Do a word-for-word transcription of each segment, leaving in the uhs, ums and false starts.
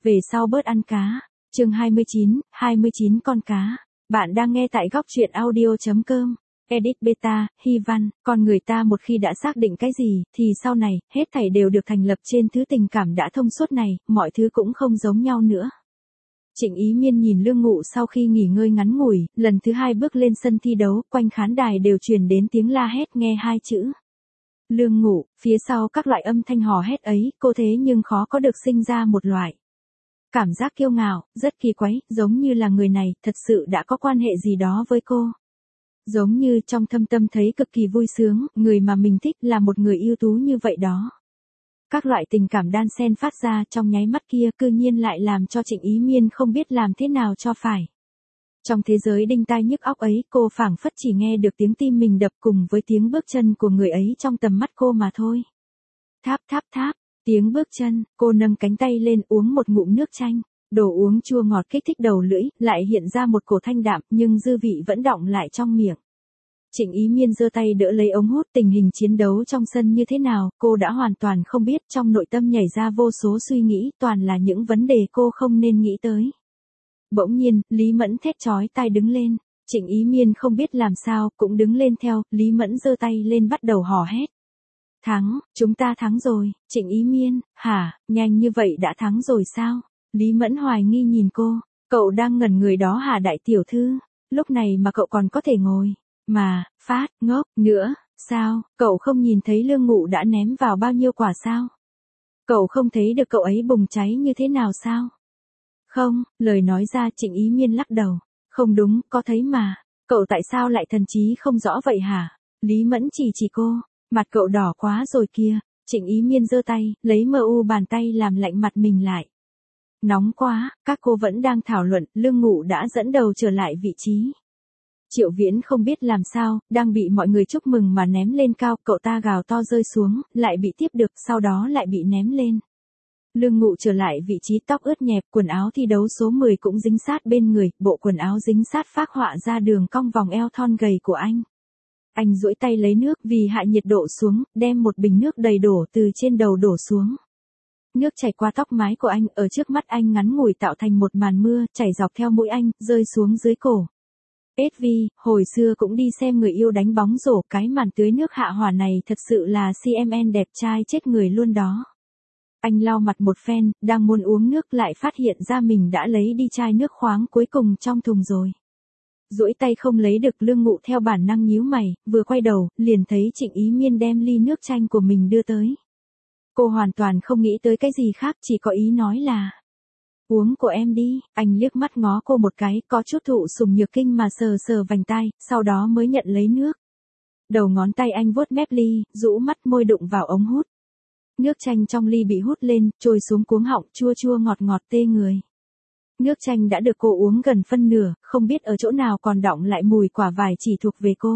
về sau bớt ăn cá. Chương hai mươi chín, hai mươi chín con cá. Bạn đang nghe tại góc truyện audio.com. Edit beta, Hy Văn, con người ta một khi đã xác định cái gì, thì sau này, hết thảy đều được thành lập trên thứ tình cảm đã thông suốt này, mọi thứ cũng không giống nhau nữa. Trịnh Ý Miên nhìn Lương Ngụ sau khi nghỉ ngơi ngắn ngủi, lần thứ hai bước lên sân thi đấu, quanh khán đài đều truyền đến tiếng la hét nghe hai chữ. Lương Ngụ, phía sau các loại âm thanh hò hét ấy, cô thế nhưng khó có được sinh ra một loại cảm giác kiêu ngạo, rất kỳ quái, giống như là người này, thật sự đã có quan hệ gì đó với cô. Giống như trong thâm tâm thấy cực kỳ vui sướng, người mà mình thích là một người ưu tú như vậy đó. Các loại tình cảm đan xen phát ra trong nháy mắt kia cư nhiên lại làm cho Trịnh Ý Miên không biết làm thế nào cho phải. Trong thế giới đinh tai nhức óc ấy, cô phảng phất chỉ nghe được tiếng tim mình đập cùng với tiếng bước chân của người ấy trong tầm mắt cô mà thôi. Tháp tháp tháp, tiếng bước chân, cô nâng cánh tay lên uống một ngụm nước chanh. Đồ uống chua ngọt kích thích đầu lưỡi, lại hiện ra một cổ thanh đạm, nhưng dư vị vẫn đọng lại trong miệng. Trịnh Ý Miên giơ tay đỡ lấy ống hút, tình hình chiến đấu trong sân như thế nào, cô đã hoàn toàn không biết, trong nội tâm nhảy ra vô số suy nghĩ, toàn là những vấn đề cô không nên nghĩ tới. Bỗng nhiên, Lý Mẫn thét chói tai đứng lên, Trịnh Ý Miên không biết làm sao, cũng đứng lên theo, Lý Mẫn giơ tay lên bắt đầu hò hét. Thắng, chúng ta thắng rồi, Trịnh Ý Miên, hả, nhanh như vậy đã thắng rồi sao? Lý Mẫn hoài nghi nhìn cô, cậu đang ngẩn người đó hả đại tiểu thư, lúc này mà cậu còn có thể ngồi, mà, phát, ngốc, nữa, sao, cậu không nhìn thấy Lương Ngụ đã ném vào bao nhiêu quả sao? Cậu không thấy được cậu ấy bùng cháy như thế nào sao? Không, lời nói ra Trịnh Ý Miên lắc đầu, không đúng, có thấy mà, cậu tại sao lại thần trí không rõ vậy hả? Lý Mẫn chỉ chỉ cô, mặt cậu đỏ quá rồi kia, Trịnh Ý Miên giơ tay, lấy mờ u bàn tay làm lạnh mặt mình lại. Nóng quá, các cô vẫn đang thảo luận, Lương Ngụ đã dẫn đầu trở lại vị trí. Triệu Viễn không biết làm sao, đang bị mọi người chúc mừng mà ném lên cao, cậu ta gào to rơi xuống, lại bị tiếp được, sau đó lại bị ném lên. Lương Ngụ trở lại vị trí, tóc ướt nhẹp, quần áo thi đấu số mười cũng dính sát bên người, bộ quần áo dính sát phác họa ra đường cong vòng eo thon gầy của anh. Anh duỗi tay lấy nước vì hạ nhiệt độ xuống, đem một bình nước đầy đổ từ trên đầu đổ xuống. Nước chảy qua tóc mái của anh, ở trước mắt anh ngắn ngủi tạo thành một màn mưa, chảy dọc theo mũi anh, rơi xuống dưới cổ. ét vê, hồi xưa cũng đi xem người yêu đánh bóng rổ, cái màn tưới nước hạ hỏa này thật sự là xê em en đẹp trai chết người luôn đó. Anh lau mặt một phen, đang muốn uống nước lại phát hiện ra mình đã lấy đi chai nước khoáng cuối cùng trong thùng rồi. Duỗi tay không lấy được, Lương Ngụ theo bản năng nhíu mày, vừa quay đầu, liền thấy Trịnh Ý Miên đem ly nước chanh của mình đưa tới. Cô hoàn toàn không nghĩ tới cái gì khác, chỉ có ý nói là uống của em đi. Anh liếc mắt ngó cô một cái, có chút thụ sủng nhược kinh mà sờ sờ vành tai, sau đó mới nhận lấy nước. Đầu ngón tay anh vuốt mép ly, rũ mắt môi đụng vào ống hút. Nước chanh trong ly bị hút lên, trôi xuống cuống họng, chua chua ngọt ngọt tê người. Nước chanh đã được cô uống gần phân nửa, không biết ở chỗ nào còn đọng lại mùi quả vải chỉ thuộc về cô.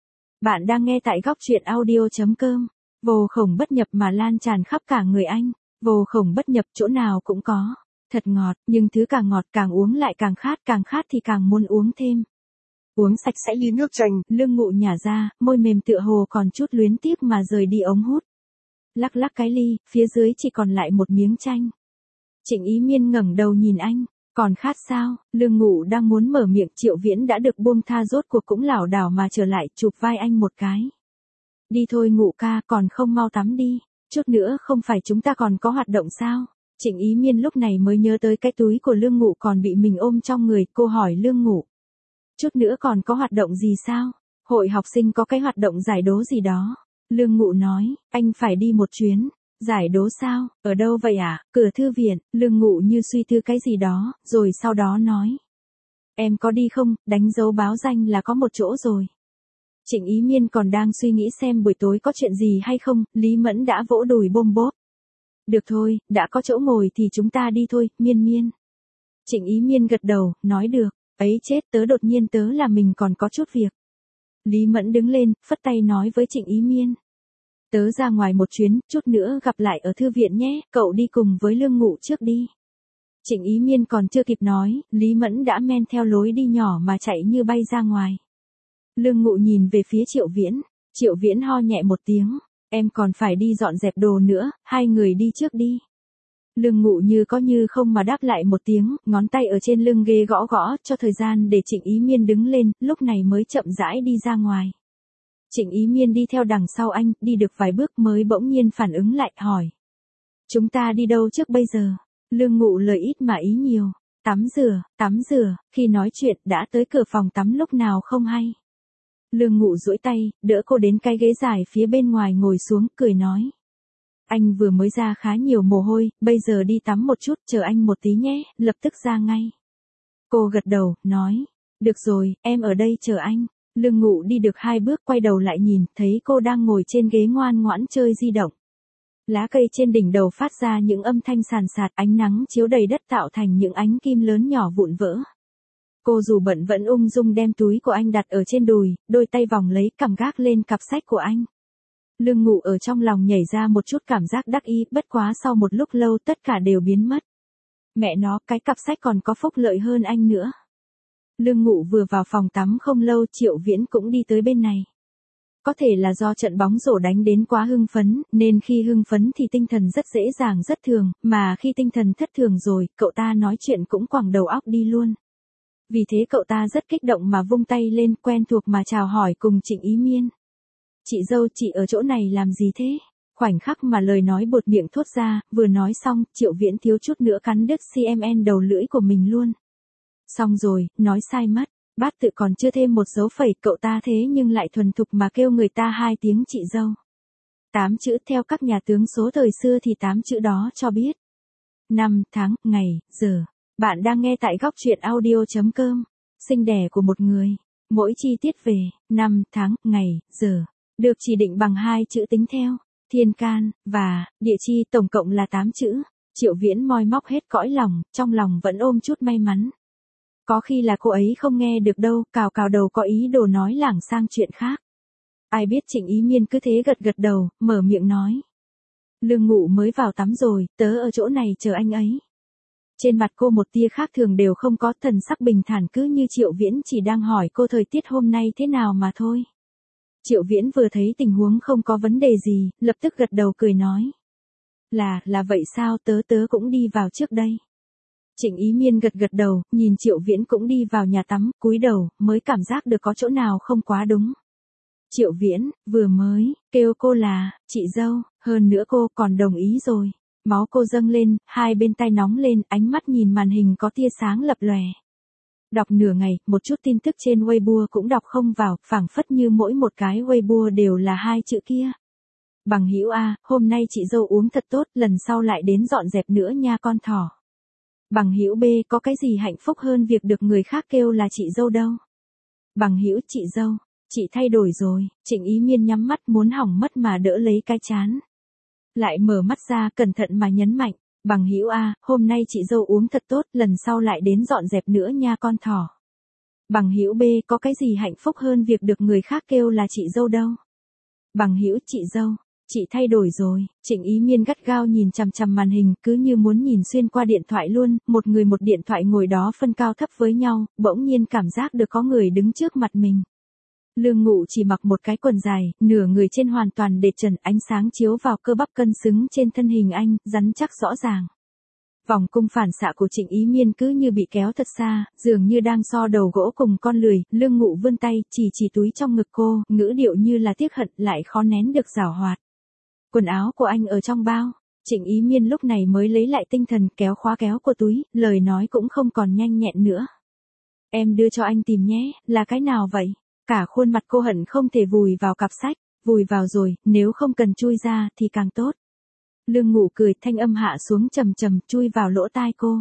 Bạn đang nghe tại góc truyện audio.com. Vô khổng bất nhập mà lan tràn khắp cả người anh, vô khổng bất nhập chỗ nào cũng có, thật ngọt, nhưng thứ càng ngọt càng uống lại càng khát, càng khát thì càng muốn uống thêm. Uống sạch sẽ ly nước chanh, Lương Ngụ nhả ra, môi mềm tựa hồ còn chút luyến tiếc mà rời đi ống hút. Lắc lắc cái ly, phía dưới chỉ còn lại một miếng chanh. Trịnh Ý Miên ngẩng đầu nhìn anh, còn khát sao? Lương Ngụ đang muốn mở miệng, Triệu Viễn đã được buông tha, rốt cuộc cũng lảo đảo mà trở lại, chụp vai anh một cái. Đi thôi Ngụ ca, còn không mau tắm đi, chút nữa không phải chúng ta còn có hoạt động sao? Trịnh Ý Miên lúc này mới nhớ tới cái túi của Lương Ngụ còn bị mình ôm trong người, cô hỏi Lương Ngụ. Chút nữa còn có hoạt động gì sao? Hội học sinh có cái hoạt động giải đố gì đó. Lương Ngụ nói, anh phải đi một chuyến. Giải đố sao? Ở đâu vậy ạ? À? Cửa thư viện. Lương Ngụ như suy tư cái gì đó, rồi sau đó nói. Em có đi không? Đánh dấu báo danh là có một chỗ rồi. Trịnh Ý Miên còn đang suy nghĩ xem buổi tối có chuyện gì hay không, Lý Mẫn đã vỗ đùi bôm bốp. Được thôi, đã có chỗ ngồi thì chúng ta đi thôi, Miên Miên. Trịnh Ý Miên gật đầu, nói được, ấy chết, tớ đột nhiên tớ là mình còn có chút việc. Lý Mẫn đứng lên, phất tay nói với Trịnh Ý Miên. Tớ ra ngoài một chuyến, chút nữa gặp lại ở thư viện nhé, cậu đi cùng với Lương Ngụ trước đi. Trịnh Ý Miên còn chưa kịp nói, Lý Mẫn đã men theo lối đi nhỏ mà chạy như bay ra ngoài. Lương Ngụ nhìn về phía Triệu Viễn, Triệu Viễn ho nhẹ một tiếng, em còn phải đi dọn dẹp đồ nữa, hai người đi trước đi. Lương Ngụ như có như không mà đáp lại một tiếng, ngón tay ở trên lưng ghế gõ gõ cho thời gian để Trịnh Ý Miên đứng lên, lúc này mới chậm rãi đi ra ngoài. Trịnh Ý Miên đi theo đằng sau anh, đi được vài bước mới bỗng nhiên phản ứng lại, hỏi. Chúng ta đi đâu trước bây giờ? Lương Ngụ lời ít mà ý nhiều. Tắm rửa, tắm rửa, khi nói chuyện đã tới cửa phòng tắm lúc nào không hay. Lương Ngụ duỗi tay, đỡ cô đến cái ghế dài phía bên ngoài ngồi xuống, cười nói. Anh vừa mới ra khá nhiều mồ hôi, bây giờ đi tắm một chút, chờ anh một tí nhé, lập tức ra ngay. Cô gật đầu, nói. Được rồi, em ở đây chờ anh. Lương Ngụ đi được hai bước quay đầu lại nhìn, thấy cô đang ngồi trên ghế ngoan ngoãn chơi di động. Lá cây trên đỉnh đầu phát ra những âm thanh sàn sạt, ánh nắng chiếu đầy đất tạo thành những ánh kim lớn nhỏ vụn vỡ. Cô dù bận vẫn ung dung đem túi của anh đặt ở trên đùi, đôi tay vòng lấy cầm gác lên cặp sách của anh. Lương Ngụ ở trong lòng nhảy ra một chút cảm giác đắc ý, bất quá sau một lúc lâu tất cả đều biến mất. Mẹ nó, cái cặp sách còn có phúc lợi hơn anh nữa. Lương Ngụ vừa vào phòng tắm không lâu, Triệu Viễn cũng đi tới bên này. Có thể là do trận bóng rổ đánh đến quá hưng phấn, nên khi hưng phấn thì tinh thần rất dễ dàng rất thường, mà khi tinh thần thất thường rồi, cậu ta nói chuyện cũng quẳng đầu óc đi luôn. Vì thế cậu ta rất kích động mà vung tay lên, quen thuộc mà chào hỏi cùng Trịnh Ý Miên. Chị dâu, chị ở chỗ này làm gì thế? Khoảnh khắc mà lời nói buột miệng thốt ra, vừa nói xong, Triệu Viễn thiếu chút nữa cắn đứt xê em en đầu lưỡi của mình luôn. Xong rồi, nói sai mất. Bát tự còn chưa thêm một dấu phẩy, cậu ta thế nhưng lại thuần thục mà kêu người ta hai tiếng chị dâu. Tám chữ theo các nhà tướng số thời xưa thì tám chữ đó cho biết. Năm, tháng, ngày, giờ. Bạn đang nghe tại góc truyện audio chấm com. Sinh đẻ của một người. Mỗi chi tiết về, năm, tháng, ngày, giờ. Được chỉ định bằng hai chữ tính theo. Thiên can, và, địa chi tổng cộng là tám chữ. Triệu Viễn moi móc hết cõi lòng, trong lòng vẫn ôm chút may mắn. Có khi là cô ấy không nghe được đâu, cào cào đầu có ý đồ nói lảng sang chuyện khác. Ai biết Trịnh Ý Miên cứ thế gật gật đầu, mở miệng nói. Lương Ngụ mới vào tắm rồi, tớ ở chỗ này chờ anh ấy. Trên mặt cô một tia khác thường đều không có, thần sắc bình thản cứ như Triệu Viễn chỉ đang hỏi cô thời tiết hôm nay thế nào mà thôi. Triệu Viễn vừa thấy tình huống không có vấn đề gì, lập tức gật đầu cười nói. Là, là vậy sao, tớ tớ cũng đi vào trước đây. Trịnh Ý Miên gật gật đầu, nhìn Triệu Viễn cũng đi vào nhà tắm, cúi đầu, mới cảm giác được có chỗ nào không quá đúng. Triệu Viễn, vừa mới, kêu cô là, chị dâu, hơn nữa cô còn đồng ý rồi. Máu cô dâng lên, hai bên tay nóng lên, ánh mắt nhìn màn hình có tia sáng lập lòe. Đọc nửa ngày, một chút tin tức trên Weibo cũng đọc không vào, phảng phất như mỗi một cái Weibo đều là hai chữ kia. Bằng hữu A, hôm nay chị dâu uống thật tốt, lần sau lại đến dọn dẹp nữa nha con thỏ. Bằng hữu B, có cái gì hạnh phúc hơn việc được người khác kêu là chị dâu đâu. Bằng hữu chị dâu, chị thay đổi rồi. Trịnh Ý Miên nhắm mắt muốn hỏng mất mà đỡ lấy cái chán. Lại mở mắt ra cẩn thận mà nhấn mạnh. Bằng hữu A, hôm nay chị dâu uống thật tốt, lần sau lại đến dọn dẹp nữa nha con thỏ. Bằng hữu B, có cái gì hạnh phúc hơn việc được người khác kêu là chị dâu đâu. Bằng hữu chị dâu, chị thay đổi rồi. Trịnh Ý Miên gắt gao nhìn chằm chằm màn hình, cứ như muốn nhìn xuyên qua điện thoại luôn, một người một điện thoại ngồi đó phân cao thấp với nhau, bỗng nhiên cảm giác được có người đứng trước mặt mình. Lương Ngụ chỉ mặc một cái quần dài, nửa người trên hoàn toàn để trần, ánh sáng chiếu vào cơ bắp cân xứng trên thân hình anh, rắn chắc rõ ràng. Vòng cung phản xạ của Trịnh Ý Miên cứ như bị kéo thật xa, dường như đang so đầu gỗ cùng con lười. Lương Ngụ vươn tay, chỉ chỉ túi trong ngực cô, ngữ điệu như là tiếc hận, lại khó nén được giảo hoạt. Quần áo của anh ở trong bao. Trịnh Ý Miên lúc này mới lấy lại tinh thần, kéo khóa kéo của túi, lời nói cũng không còn nhanh nhẹn nữa. Em đưa cho anh tìm nhé, là cái nào vậy? Cả khuôn mặt cô hận không thể vùi vào cặp sách, vùi vào rồi, nếu không cần chui ra thì càng tốt. Lương Ngụ cười, thanh âm hạ xuống trầm trầm, chui vào lỗ tai cô.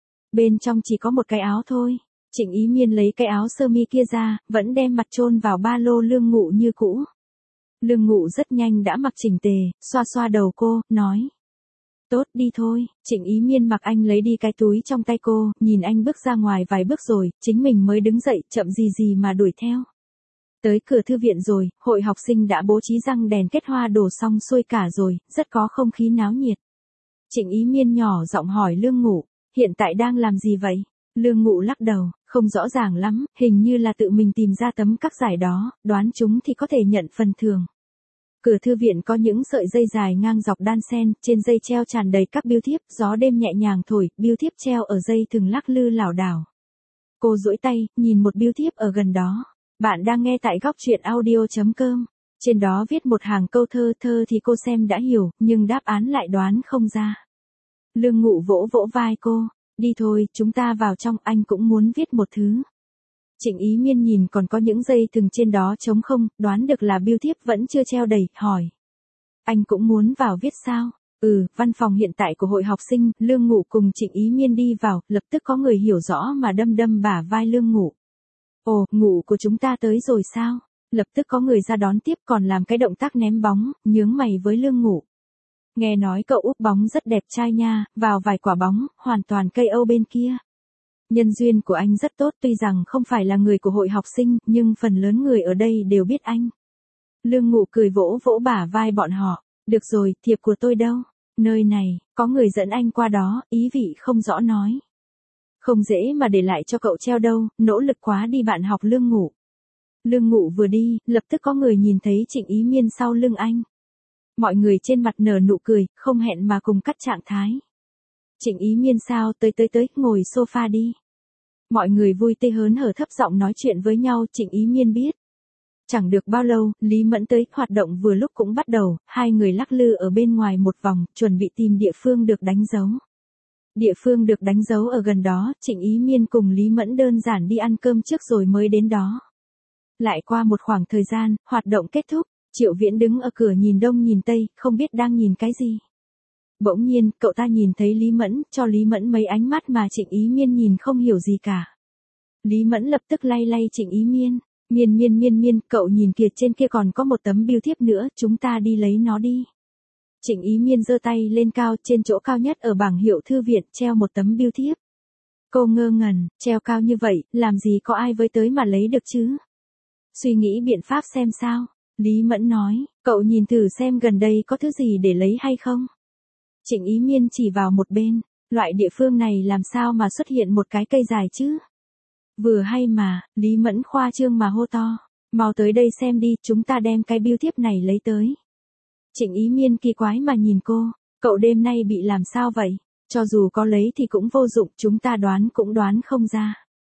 Bên trong chỉ có một cái áo thôi. Trịnh Ý Miên lấy cái áo sơ mi kia ra, vẫn đem mặt chôn vào ba lô Lương Ngụ như cũ. Lương Ngụ rất nhanh đã mặc chỉnh tề, xoa xoa đầu cô, nói. Tốt, đi thôi. Trịnh Ý Miên mặc anh lấy đi cái túi trong tay cô, nhìn anh bước ra ngoài vài bước rồi, chính mình mới đứng dậy, chậm gì gì mà đuổi theo. Tới cửa thư viện rồi, hội học sinh đã bố trí răng đèn kết hoa đổ xong xuôi cả rồi, rất có không khí náo nhiệt. Trịnh Ý Miên nhỏ giọng hỏi Lương Ngụ, hiện tại đang làm gì vậy? Lương Ngụ lắc đầu, không rõ ràng lắm, hình như là tự mình tìm ra tấm các giải đó, đoán chúng thì có thể nhận phần thưởng. Cửa thư viện có những sợi dây dài ngang dọc đan xen, trên dây treo tràn đầy các bưu thiếp, gió đêm nhẹ nhàng thổi, bưu thiếp treo ở dây thừng lắc lư lảo đảo. Cô duỗi tay, nhìn một bưu thiếp ở gần đó. Bạn đang nghe tại góc truyện audio chấm com. Trên đó viết một hàng câu thơ, thơ thì cô xem đã hiểu, nhưng đáp án lại đoán không ra. Lương Ngụ vỗ vỗ vai cô, đi thôi, chúng ta vào trong, anh cũng muốn viết một thứ. Trịnh Ý Miên nhìn còn có những dây thừng trên đó trống không, đoán được là bưu thiếp vẫn chưa treo đầy, hỏi. Anh cũng muốn vào viết sao? Ừ, văn phòng hiện tại của hội học sinh, Lương Ngụ cùng Trịnh Ý Miên đi vào, lập tức có người hiểu rõ mà đâm đâm bả vai Lương Ngụ. Ồ, Ngụ của chúng ta tới rồi sao? Lập tức có người ra đón tiếp còn làm cái động tác ném bóng, nhướng mày với Lương Ngụ. Nghe nói cậu úp bóng rất đẹp trai nha, vào vài quả bóng, hoàn toàn cây Âu bên kia. Nhân duyên của anh rất tốt, tuy rằng không phải là người của hội học sinh, nhưng phần lớn người ở đây đều biết anh. Lương Ngụ cười vỗ vỗ bả vai bọn họ. Được rồi, thiệp của tôi đâu? Nơi này, có người dẫn anh qua đó, ý vị không rõ nói. Không dễ mà để lại cho cậu treo đâu, nỗ lực quá đi bạn học Lương Ngụ. Lương Ngụ vừa đi, lập tức có người nhìn thấy Trịnh Ý Miên sau lưng anh. Mọi người trên mặt nở nụ cười, không hẹn mà cùng cắt trạng thái. Trịnh Ý Miên sao, tới tới tới, ngồi sofa đi. Mọi người vui tươi hớn hở thấp giọng nói chuyện với nhau, Trịnh Ý Miên biết. Chẳng được bao lâu, Lý Mẫn tới, hoạt động vừa lúc cũng bắt đầu, hai người lắc lư ở bên ngoài một vòng, chuẩn bị tìm địa phương được đánh dấu. Địa phương được đánh dấu ở gần đó, Trịnh Ý Miên cùng Lý Mẫn đơn giản đi ăn cơm trước rồi mới đến đó. Lại qua một khoảng thời gian, hoạt động kết thúc, Triệu Viễn đứng ở cửa nhìn đông nhìn tây, không biết đang nhìn cái gì. Bỗng nhiên, cậu ta nhìn thấy Lý Mẫn, cho Lý Mẫn mấy ánh mắt mà Trịnh Ý Miên nhìn không hiểu gì cả. Lý Mẫn lập tức lay lay Trịnh Ý Miên. Miên miên miên miên, cậu nhìn kìa, trên kia còn có một tấm bưu thiếp nữa, chúng ta đi lấy nó đi. Trịnh Ý Miên giơ tay lên cao, trên chỗ cao nhất ở bảng hiệu thư viện, treo một tấm bưu thiếp. Cô ngơ ngẩn, treo cao như vậy, làm gì có ai với tới mà lấy được chứ? Suy nghĩ biện pháp xem sao. Lý Mẫn nói, cậu nhìn thử xem gần đây có thứ gì để lấy hay không? Trịnh Ý Miên chỉ vào một bên, loại địa phương này làm sao mà xuất hiện một cái cây dài chứ? Vừa hay mà, Lý Mẫn khoa trương mà hô to, mau tới đây xem đi, chúng ta đem cái bưu thiếp này lấy tới. Trịnh Ý Miên kỳ quái mà nhìn cô, cậu đêm nay bị làm sao vậy? Cho dù có lấy thì cũng vô dụng, chúng ta đoán cũng đoán không ra.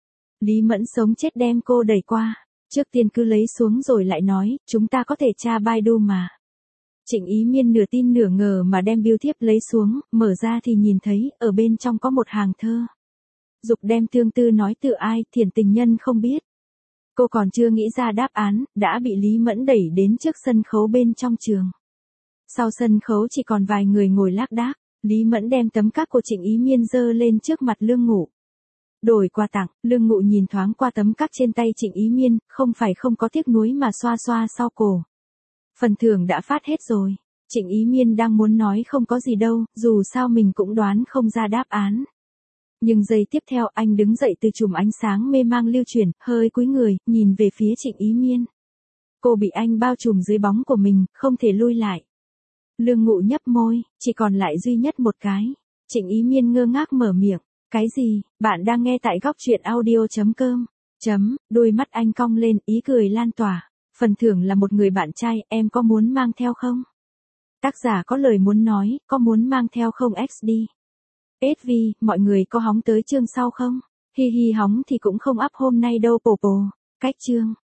Lý Mẫn sống chết đem cô đẩy qua, trước tiên cứ lấy xuống rồi lại nói, chúng ta có thể tra Baidu mà. Trịnh Ý Miên nửa tin nửa ngờ mà đem bưu thiếp lấy xuống, mở ra thì nhìn thấy, ở bên trong có một hàng thơ. Dục đem tương tư nói tự ai, thiền tình nhân không biết. Cô còn chưa nghĩ ra đáp án, đã bị Lý Mẫn đẩy đến trước sân khấu bên trong trường. Sau sân khấu chỉ còn vài người ngồi lác đác, Lý Mẫn đem tấm cát của Trịnh Ý Miên giơ lên trước mặt Lương Ngụ. Đổi quà tặng, Lương Ngụ nhìn thoáng qua tấm cát trên tay Trịnh Ý Miên, không phải không có tiếc nuối mà xoa xoa sau cổ. Phần thưởng đã phát hết rồi. Trịnh Ý Miên đang muốn nói không có gì đâu, dù sao mình cũng đoán không ra đáp án. Nhưng giây tiếp theo anh đứng dậy từ chùm ánh sáng mê mang lưu chuyển, hơi cúi người, nhìn về phía Trịnh Ý Miên. Cô bị anh bao trùm dưới bóng của mình, không thể lui lại. Lương Ngụ nhấp môi, chỉ còn lại duy nhất một cái. Trịnh Ý Miên ngơ ngác mở miệng. Cái gì? Bạn đang nghe tại góc truyện audio chấm com. Chấm, đôi mắt anh cong lên, ý cười lan tỏa. Phần thưởng là một người bạn trai, em có muốn mang theo không? Tác giả có lời muốn nói, có muốn mang theo không ích đi. ét vê, mọi người có hóng tới chương sau không? Hi hi hóng thì cũng không up hôm nay đâu pồ pồ. Cách chương.